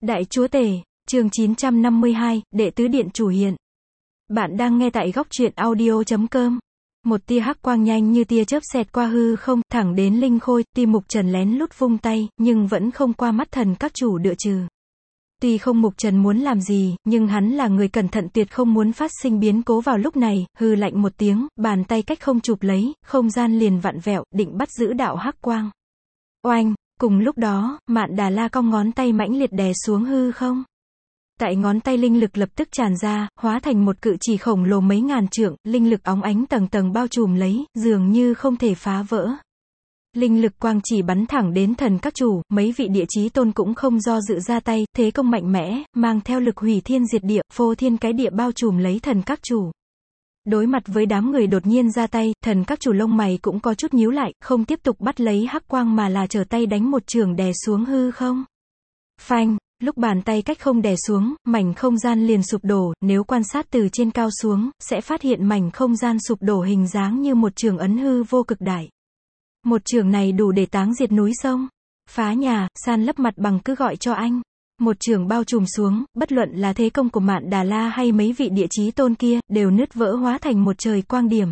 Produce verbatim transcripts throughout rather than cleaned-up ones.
Đại Chúa Tể, chương chín trăm năm mươi hai, Đệ tứ Điện Chủ hiện. Bạn đang nghe tại góc truyện audio chấm com. Một tia hắc quang nhanh như tia chớp xẹt qua hư không, thẳng đến Linh Khôi, tuy Mục Trần lén lút vung tay, nhưng vẫn không qua mắt thần các chủ đựa trừ. Tuy không Mục Trần muốn làm gì, nhưng hắn là người cẩn thận tuyệt không muốn phát sinh biến cố vào lúc này, hư lạnh một tiếng, bàn tay cách không chụp lấy, không gian liền vặn vẹo, định bắt giữ đạo hắc quang. Oanh! Cùng lúc đó, Mạn Đà La cong ngón tay mãnh liệt đè xuống hư không. Tại ngón tay linh lực lập tức tràn ra, hóa thành một cự chỉ khổng lồ mấy ngàn trượng, linh lực óng ánh tầng tầng bao trùm lấy, dường như không thể phá vỡ. Linh lực quang chỉ bắn thẳng đến thần các chủ, mấy vị địa chí tôn cũng không do dự ra tay, thế công mạnh mẽ, mang theo lực hủy thiên diệt địa, phô thiên cái địa bao trùm lấy thần các chủ. Đối mặt với đám người đột nhiên ra tay, thần các chủ lông mày cũng có chút nhíu lại, không tiếp tục bắt lấy hắc quang mà là trở tay đánh một chưởng đè xuống hư không. Phanh, lúc bàn tay cách không đè xuống, mảnh không gian liền sụp đổ, nếu quan sát từ trên cao xuống, sẽ phát hiện mảnh không gian sụp đổ hình dáng như một trường ấn hư vô cực đại. Một trường này đủ để táng diệt núi sông, phá nhà, san lấp mặt bằng cứ gọi cho anh. Một trường bao trùm xuống, bất luận là thế công của Mạn Đà La hay mấy vị địa chí tôn kia, đều nứt vỡ hóa thành một trời quang điểm.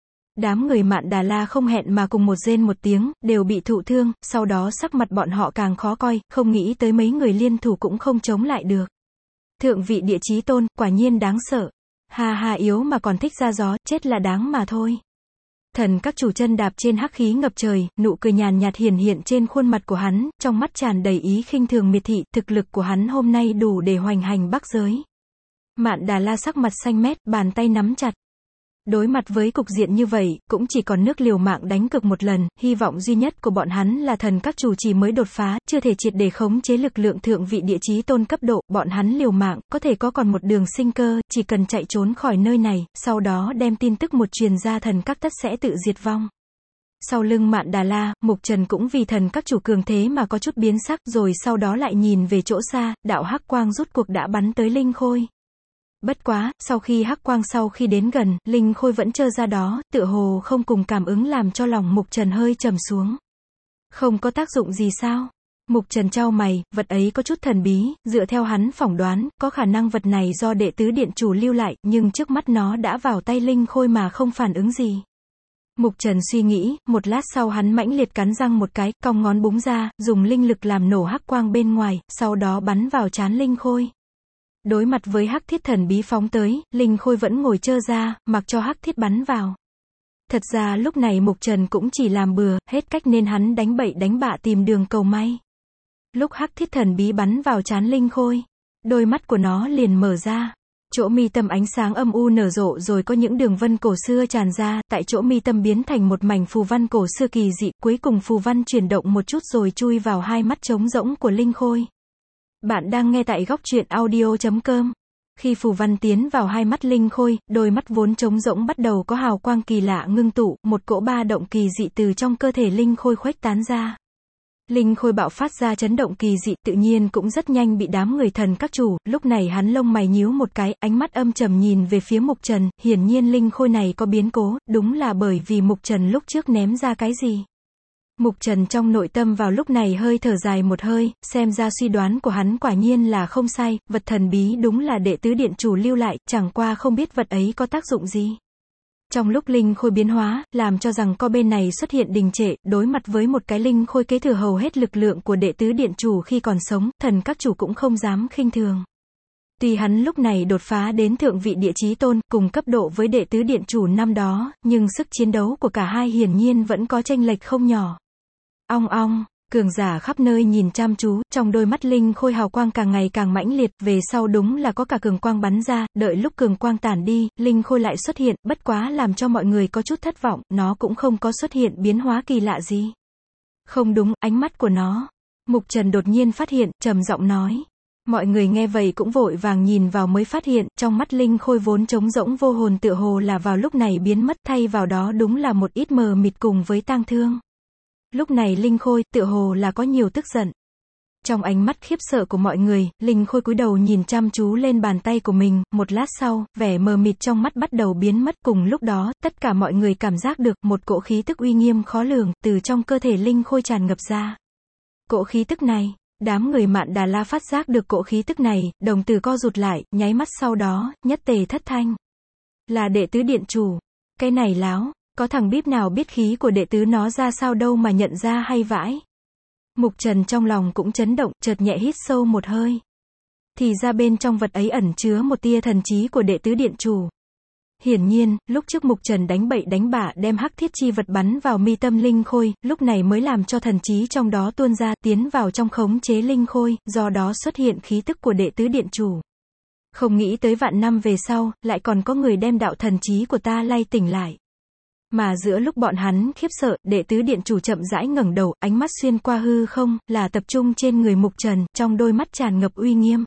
Đám người Mạn Đà La không hẹn mà cùng một rên một tiếng, đều bị thụ thương, sau đó sắc mặt bọn họ càng khó coi, không nghĩ tới mấy người liên thủ cũng không chống lại được. Thượng vị địa chí tôn, quả nhiên đáng sợ. Ha ha, yếu mà còn thích ra gió, chết là đáng mà thôi. Thần các chủ chân đạp trên hắc khí ngập trời, nụ cười nhàn nhạt hiển hiện trên khuôn mặt của hắn, trong mắt tràn đầy ý khinh thường miệt thị, thực lực của hắn hôm nay đủ để hoành hành Bắc giới. Mạn Đà La sắc mặt xanh mét, bàn tay nắm chặt. Đối mặt với cục diện như vậy, cũng chỉ còn nước liều mạng đánh cược một lần, hy vọng duy nhất của bọn hắn là thần các chủ chỉ mới đột phá, chưa thể triệt để khống chế lực lượng thượng vị địa chí tôn cấp độ, bọn hắn liều mạng, có thể có còn một đường sinh cơ, chỉ cần chạy trốn khỏi nơi này, sau đó đem tin tức một truyền ra thần các tất sẽ tự diệt vong. Sau lưng Mạn Đà La, Mục Trần cũng vì thần các chủ cường thế mà có chút biến sắc, rồi sau đó lại nhìn về chỗ xa, đạo hắc quang rút cuộc đã bắn tới Linh Khôi. Bất quá, sau khi hắc quang sau khi đến gần, Linh Khôi vẫn trơ ra đó, tựa hồ không cùng cảm ứng làm cho lòng Mục Trần hơi trầm xuống. Không có tác dụng gì sao? Mục Trần chau mày, vật ấy có chút thần bí, dựa theo hắn phỏng đoán, có khả năng vật này do đệ tứ điện chủ lưu lại, nhưng trước mắt nó đã vào tay Linh Khôi mà không phản ứng gì. Mục Trần suy nghĩ, một lát sau hắn mãnh liệt cắn răng một cái, cong ngón búng ra, dùng linh lực làm nổ hắc quang bên ngoài, sau đó bắn vào trán Linh Khôi. Đối mặt với hắc thiết thần bí phóng tới, Linh Khôi vẫn ngồi trơ ra, mặc cho hắc thiết bắn vào. Thật ra lúc này Mục Trần cũng chỉ làm bừa, hết cách nên hắn đánh bậy đánh bạ tìm đường cầu may. Lúc hắc thiết thần bí bắn vào trán Linh Khôi, đôi mắt của nó liền mở ra. Chỗ mi tâm ánh sáng âm u nở rộ rồi có những đường vân cổ xưa tràn ra, tại chỗ mi tâm biến thành một mảnh phù văn cổ xưa kỳ dị, cuối cùng phù văn chuyển động một chút rồi chui vào hai mắt trống rỗng của Linh Khôi. Bạn đang nghe tại góc truyện audio chấm com. Khi phù văn tiến vào hai mắt Linh Khôi, đôi mắt vốn trống rỗng bắt đầu có hào quang kỳ lạ ngưng tụ, một cỗ ba động kỳ dị từ trong cơ thể Linh Khôi khuếch tán ra. Linh Khôi bạo phát ra chấn động kỳ dị, tự nhiên cũng rất nhanh bị đám người thần các chủ, lúc này hắn lông mày nhíu một cái, ánh mắt âm trầm nhìn về phía Mục Trần, hiển nhiên Linh Khôi này có biến cố, đúng là bởi vì Mục Trần lúc trước ném ra cái gì. Mục Trần trong nội tâm vào lúc này hơi thở dài một hơi, xem ra suy đoán của hắn quả nhiên là không sai, vật thần bí đúng là đệ tứ điện chủ lưu lại, chẳng qua không biết vật ấy có tác dụng gì. Trong lúc Linh Khôi biến hóa, làm cho rằng co bên này xuất hiện đình trệ, đối mặt với một cái Linh Khôi kế thừa hầu hết lực lượng của đệ tứ điện chủ khi còn sống, thần các chủ cũng không dám khinh thường. Tuy hắn lúc này đột phá đến thượng vị địa chí tôn, cùng cấp độ với đệ tứ điện chủ năm đó, nhưng sức chiến đấu của cả hai hiển nhiên vẫn có chênh lệch không nhỏ. Ong ong, cường giả khắp nơi nhìn chăm chú, trong đôi mắt Linh Khôi hào quang càng ngày càng mãnh liệt, về sau đúng là có cả cường quang bắn ra, đợi lúc cường quang tản đi, Linh Khôi lại xuất hiện, bất quá làm cho mọi người có chút thất vọng, nó cũng không có xuất hiện biến hóa kỳ lạ gì. Không đúng, ánh mắt của nó. Mục Trần đột nhiên phát hiện, trầm giọng nói. Mọi người nghe vậy cũng vội vàng nhìn vào mới phát hiện, trong mắt Linh Khôi vốn trống rỗng vô hồn tựa hồ là vào lúc này biến mất, thay vào đó đúng là một ít mờ mịt cùng với tang thương. Lúc này Linh Khôi, tựa hồ là có nhiều tức giận. Trong ánh mắt khiếp sợ của mọi người, Linh Khôi cúi đầu nhìn chăm chú lên bàn tay của mình, một lát sau, vẻ mờ mịt trong mắt bắt đầu biến mất, cùng lúc đó, tất cả mọi người cảm giác được, một cỗ khí tức uy nghiêm khó lường, từ trong cơ thể Linh Khôi tràn ngập ra. Cỗ khí tức này, Đám người Mạn Đà La phát giác được cỗ khí tức này, đồng tử co rụt lại, nháy mắt sau đó, nhất tề thất thanh. Là đệ tứ điện chủ. Cái này láo, có thằng bíp nào biết khí của đệ tứ nó ra sao đâu mà nhận ra hay vãi. Mục Trần trong lòng cũng chấn động, chợt nhẹ hít sâu một hơi. Thì ra bên trong vật ấy ẩn chứa một tia thần trí của đệ tứ điện chủ. Hiển nhiên, lúc trước Mục Trần đánh bậy đánh bạ đem hắc thiết chi vật bắn vào mi tâm linh khôi, lúc này mới làm cho thần trí trong đó tuôn ra, tiến vào trong khống chế linh khôi, do đó xuất hiện khí tức của đệ tứ điện chủ. Không nghĩ tới vạn năm về sau, lại còn có người đem đạo thần trí của ta lay tỉnh lại. Mà giữa lúc bọn hắn khiếp sợ, đệ tứ điện chủ chậm rãi ngẩng đầu, ánh mắt xuyên qua hư không, là tập trung trên người Mục Trần, trong đôi mắt tràn ngập uy nghiêm.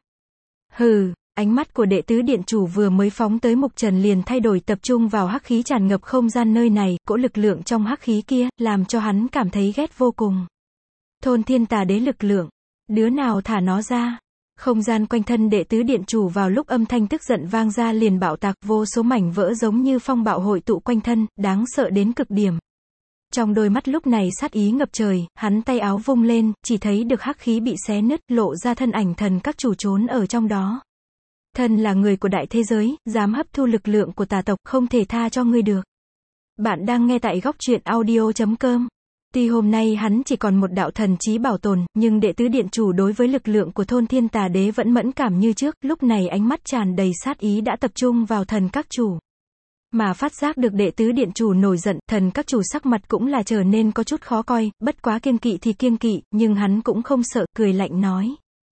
Hừ, ánh mắt của đệ tứ điện chủ vừa mới phóng tới Mục Trần liền thay đổi, tập trung vào hắc khí tràn ngập không gian nơi này, cỗ lực lượng trong hắc khí kia, làm cho hắn cảm thấy ghét vô cùng. Thôn thiên tà đế lực lượng. Đứa nào thả nó ra? Không gian quanh thân đệ tứ điện chủ vào lúc âm thanh tức giận vang ra liền bạo tạc, vô số mảnh vỡ giống như phong bạo hội tụ quanh thân, đáng sợ đến cực điểm. Trong đôi mắt lúc này sát ý ngập trời, hắn tay áo vung lên, chỉ thấy được hắc khí bị xé nứt, lộ ra thân ảnh thần các chủ trốn ở trong đó. Thần là người của đại thế giới, dám hấp thu lực lượng của tà tộc, không thể tha cho ngươi được. Bạn đang nghe tại góc truyện audio chấm com. Tuy hôm nay hắn chỉ còn một đạo thần trí bảo tồn, nhưng đệ tứ điện chủ đối với lực lượng của thôn thiên tà đế vẫn mẫn cảm như trước, lúc này ánh mắt tràn đầy sát ý đã tập trung vào thần các chủ. Mà phát giác được đệ tứ điện chủ nổi giận, thần các chủ sắc mặt cũng là trở nên có chút khó coi, bất quá kiêng kỵ thì kiêng kỵ, nhưng hắn cũng không sợ, cười lạnh nói.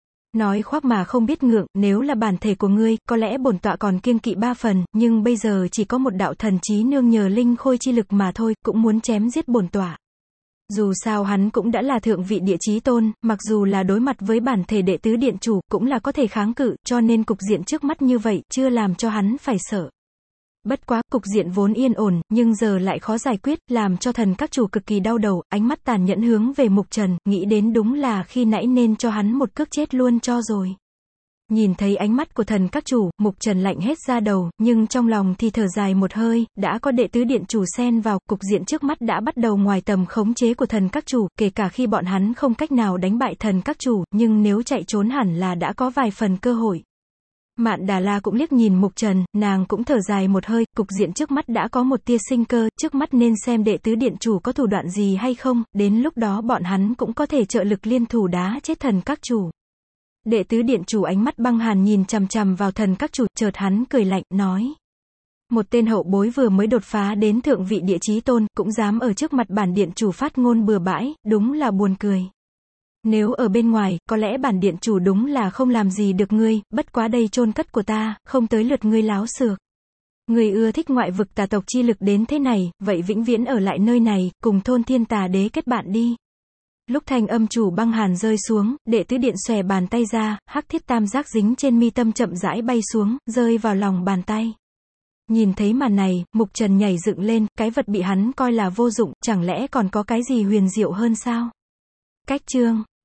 Nói khoác mà không biết ngượng, nếu là bản thể của ngươi, có lẽ bổn tọa còn kiêng kỵ ba phần, nhưng bây giờ chỉ có một đạo thần trí nương nhờ linh khôi chi lực mà thôi, cũng muốn chém giết bổn tọa. Dù sao hắn cũng đã là thượng vị địa chí tôn, mặc dù là đối mặt với bản thể đệ tứ điện chủ, cũng là có thể kháng cự, cho nên cục diện trước mắt như vậy, chưa làm cho hắn phải sợ. Bất quá, cục diện vốn yên ổn, nhưng giờ lại khó giải quyết, làm cho thần các chủ cực kỳ đau đầu, ánh mắt tàn nhẫn hướng về Mục Trần, nghĩ đến đúng là khi nãy nên cho hắn một cước chết luôn cho rồi. Nhìn thấy ánh mắt của thần các chủ, Mục Trần lạnh hết da đầu, nhưng trong lòng thì thở dài một hơi, đã có đệ tứ điện chủ xen vào, cục diện trước mắt đã bắt đầu ngoài tầm khống chế của thần các chủ, kể cả khi bọn hắn không cách nào đánh bại thần các chủ, nhưng nếu chạy trốn hẳn là đã có vài phần cơ hội. Mạn Đà La cũng liếc nhìn Mục Trần, nàng cũng thở dài một hơi, cục diện trước mắt đã có một tia sinh cơ, trước mắt nên xem đệ tứ điện chủ có thủ đoạn gì hay không, đến lúc đó bọn hắn cũng có thể trợ lực liên thủ đá chết thần các chủ. Đệ tứ điện chủ ánh mắt băng hàn nhìn chằm chằm vào thần các chủ, chợt hắn cười lạnh, nói. Một tên hậu bối vừa mới đột phá đến thượng vị địa chí tôn, cũng dám ở trước mặt bản điện chủ phát ngôn bừa bãi, đúng là buồn cười. Nếu ở bên ngoài, có lẽ bản điện chủ đúng là không làm gì được ngươi, bất quá đây chôn cất của ta, không tới lượt ngươi láo xược. Ngươi ưa thích ngoại vực tà tộc chi lực đến thế này, vậy vĩnh viễn ở lại nơi này, cùng thôn thiên tà đế kết bạn đi. Lúc thanh âm chủ băng hàn rơi xuống, đệ tứ điện xòe bàn tay ra, hắc thiết tam giác dính trên mi tâm chậm rãi bay xuống, rơi vào lòng bàn tay. Nhìn thấy màn này, Mục Trần nhảy dựng lên, cái vật bị hắn coi là vô dụng, chẳng lẽ còn có cái gì huyền diệu hơn sao? Cách chương